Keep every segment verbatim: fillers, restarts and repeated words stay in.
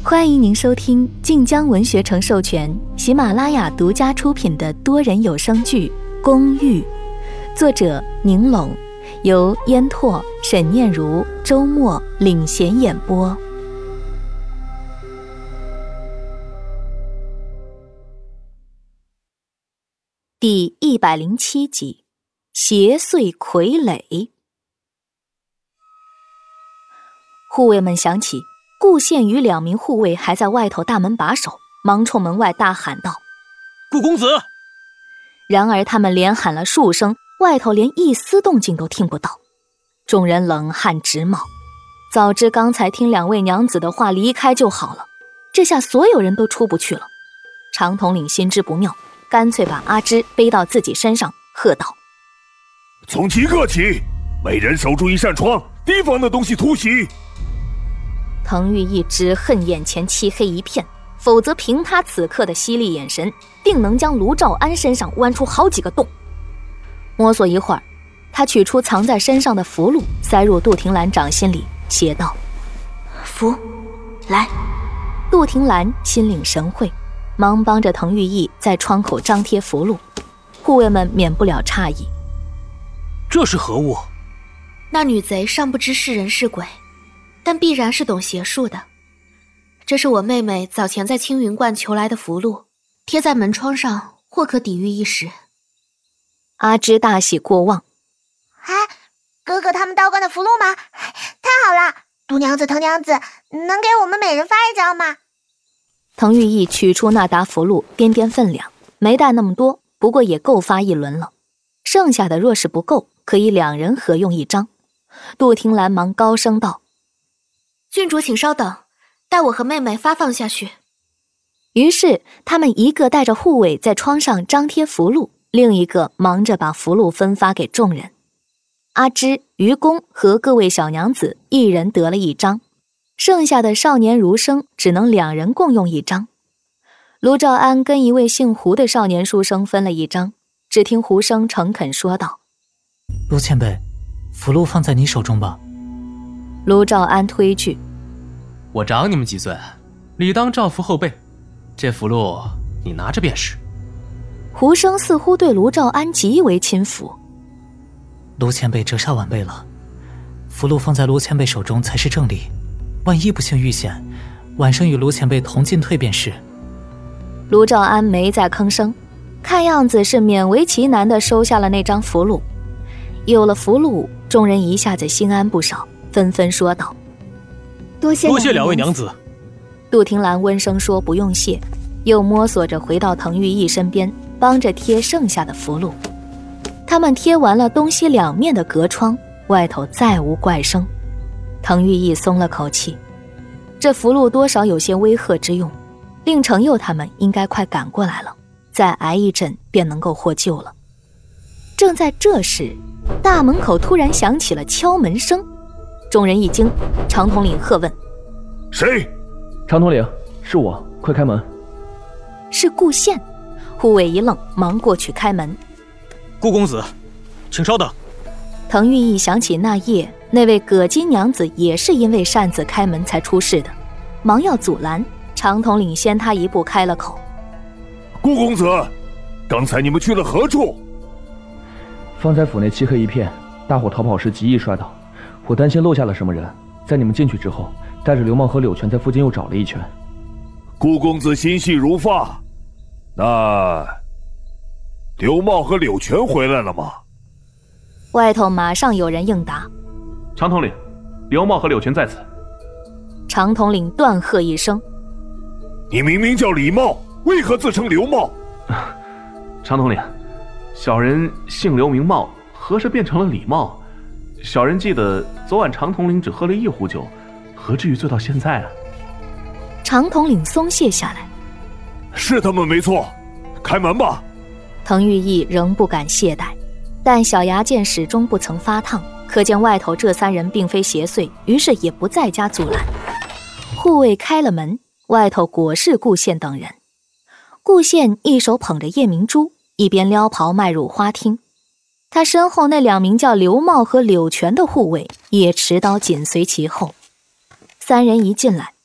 欢迎您收听晋江文学城授权、喜马拉雅独家出品的多人有声剧《公寓》，作者宁拢，由烟拓、沈念如、周末领衔演播。第一百零七集，邪祟傀儡。护卫们想起顾县与两名护卫还在外头大门把守，忙冲门外大喊道： 顾公子！ 然而他们连喊了数声，外头连一丝动静都听不到。众人冷汗直冒，早知刚才听两位娘子的话离开就好了，这下所有人都出不去了。常统领心知不妙，干脆把阿芝背到自己身上，喝道： 从即刻起，每人守住一扇窗，提防那东西突袭。 滕玉义只恨眼前漆黑一片，否则凭他此刻的犀利眼神，定能将卢兆安身上剜出好几个洞。摸索一会儿，他取出藏在身上的符箓，塞入杜婷兰掌心里，写道： 符，来。 杜婷兰心领神会，忙帮着滕玉义在窗口张贴符箓。护卫们免不了诧异， 这是何物？ 那女贼尚不知是人是鬼，但必然是懂邪术的。这是我妹妹早前在青云观求来的符箓，贴在门窗上，或可抵御一时。 阿芝大喜过望， 哎，哥哥他们道观的符箓吗？太好了，杜娘子、滕娘子，能给我们每人发一张吗？ 滕玉义取出那沓符箓，掂掂分量，没带那么多，不过也够发一轮了。剩下的若是不够，可以两人合用一张。杜婷兰忙高声道： 郡主请稍等，待我和妹妹发放下去。 于是他们一个带着护卫在窗上张贴符箓，另一个忙着把符箓分发给众人。阿芝、愚公和各位小娘子一人得了一张，剩下的少年儒生只能两人共用一张。卢兆安跟一位姓胡的少年书生分了一张，只听胡生诚恳说道： 卢前辈，符箓放在你手中吧。 卢兆安推拒： 我长你们几岁，理当照拂后辈，这符箓你拿着便是。 胡生似乎对卢兆安极为亲服。 卢前辈折煞晚辈了，符箓放在卢前辈手中才是正理，万一不幸遇险，晚上与卢前辈同进退便是。 卢兆安没再吭声，看样子是勉为其难地收下了那张符箓。有了符箓，众人一下子心安不少，纷纷说道： 多谢多谢两位娘子。 杜婷兰温声说不用谢，又摸索着回到滕玉义身边，帮着贴剩下的符箓。他们贴完了东西两面的隔窗，外头再无怪声。滕玉义松了口气，这符箓多少有些威吓之用，令程佑他们应该快赶过来了，再挨一阵便能够获救了。正在这时，大门口突然响起了敲门声，众人一惊，常统领喝问： 谁？ 常统领，是我，快开门。 是顾县。护卫一愣，忙过去开门。 顾公子，请稍等。 滕玉义想起那夜那位葛金娘子也是因为擅自开门才出事的，忙要阻拦，常统领先他一步开了口： 顾公子，刚才你们去了何处？ 方才府内漆黑一片，大伙逃跑时极易摔倒，我担心漏下了什么人，在你们进去之后，带着刘茂和柳泉在附近又找了一圈。 顾公子心细如发，那刘茂和柳泉回来了吗？ 外头马上有人应答： 常统领，刘茂和柳泉在此。 常统领断喝一声： 你明明叫李茂，为何自称刘茂？ 常统领，小人姓刘名茂，何时变成了李茂？小人记得昨晚常统领只喝了一壶酒，何至于醉到现在啊？ 常统领松懈下来： 是他们没错，开门吧。 滕玉义仍不敢懈怠，但小牙剑始终不曾发烫，可见外头这三人并非邪祟，于是也不再加阻拦。护卫开了门，外头果是顾县等人。顾县一手捧着夜明珠，一边撩袍迈入花厅。他身后那两名叫刘茂和柳泉的护卫也持刀紧随其后。三人一进来，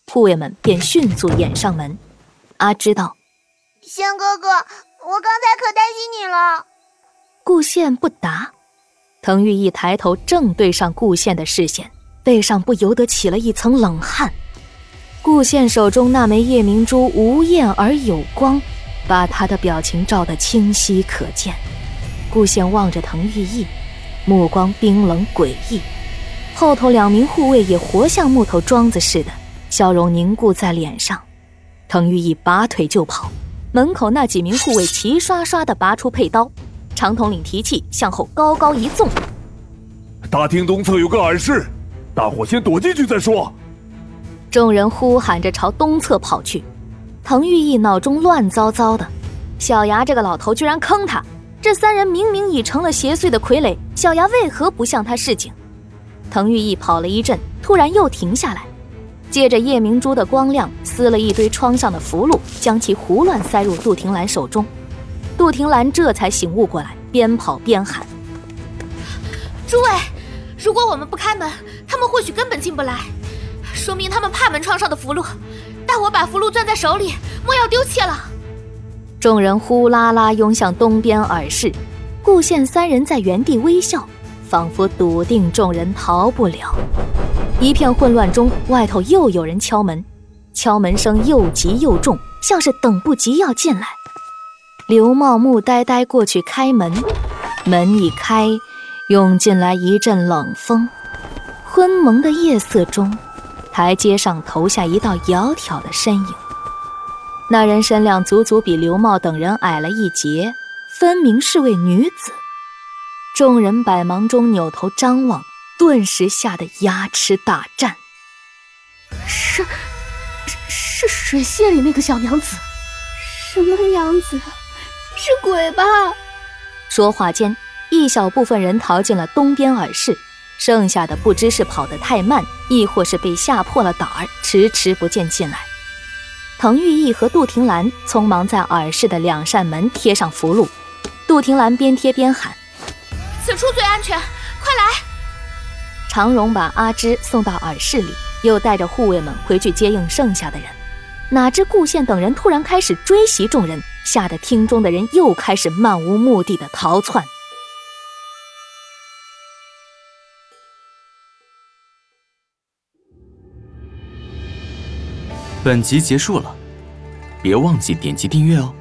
护卫们便迅速掩上门。阿芝道： 宪哥哥，我刚才可担心你了。 顾宪不答。滕玉义抬头正对上顾宪的视线，背上不由得起了一层冷汗。顾宪手中那枚夜明珠无焰而有光，把他的表情照得清晰可见。顾宪望着滕玉义，目光冰冷诡异，后头两名护卫也活像木头桩子似的，笑容凝固在脸上。滕玉义拔腿就跑，门口那几名护卫齐刷刷地拔出佩刀，长统领提气向后高高一纵。 大厅东侧有个耳室，大伙先躲进去再说。 众人呼喊着朝东侧跑去。滕玉义脑中乱糟糟的，小牙这个老头居然坑他，这三人明明已成了邪祟的傀儡，小牙为何不向他示警？滕玉义跑了一阵，突然又停下来，借着夜明珠的光亮，撕了一堆窗上的符箓，将其胡乱塞入杜婷兰手中。杜婷兰这才醒悟过来，边跑边喊： 诸位，如果我们不开门，他们或许根本进不来，说明他们怕门窗上的符箓。大伙把符箓攥在手里，莫要丢弃了。 众人呼啦啦拥向东边耳室，顾宪三人在原地微笑，仿佛笃定众人逃不了。一片混乱中，外头又有人敲门，敲门声又急又重，像是等不及要进来。刘茂木呆呆过去开门，门一开，涌进来一阵冷风。昏蒙的夜色中，台阶上投下一道窈窕的身影。那人身量足足比刘茂等人矮了一截，分明是位女子。众人百忙中扭头张望，顿时吓得牙齿打颤。 是是水榭里那个小娘子。 什么娘子？是鬼吧？ 说话间，一小部分人逃进了东边耳室，剩下的不知是跑得太慢，亦或是被吓破了胆儿，迟迟不见进来。滕玉义和杜婷兰匆忙在耳室的两扇门贴上符箓，杜婷兰边贴边喊： 此处最安全，快来！ 常荣把阿芝送到耳室里，又带着护卫们回去接应剩下的人。哪知顾宪等人突然开始追袭众人，吓得厅中的人又开始漫无目的的逃窜。 本集结束了，别忘记点击订阅哦。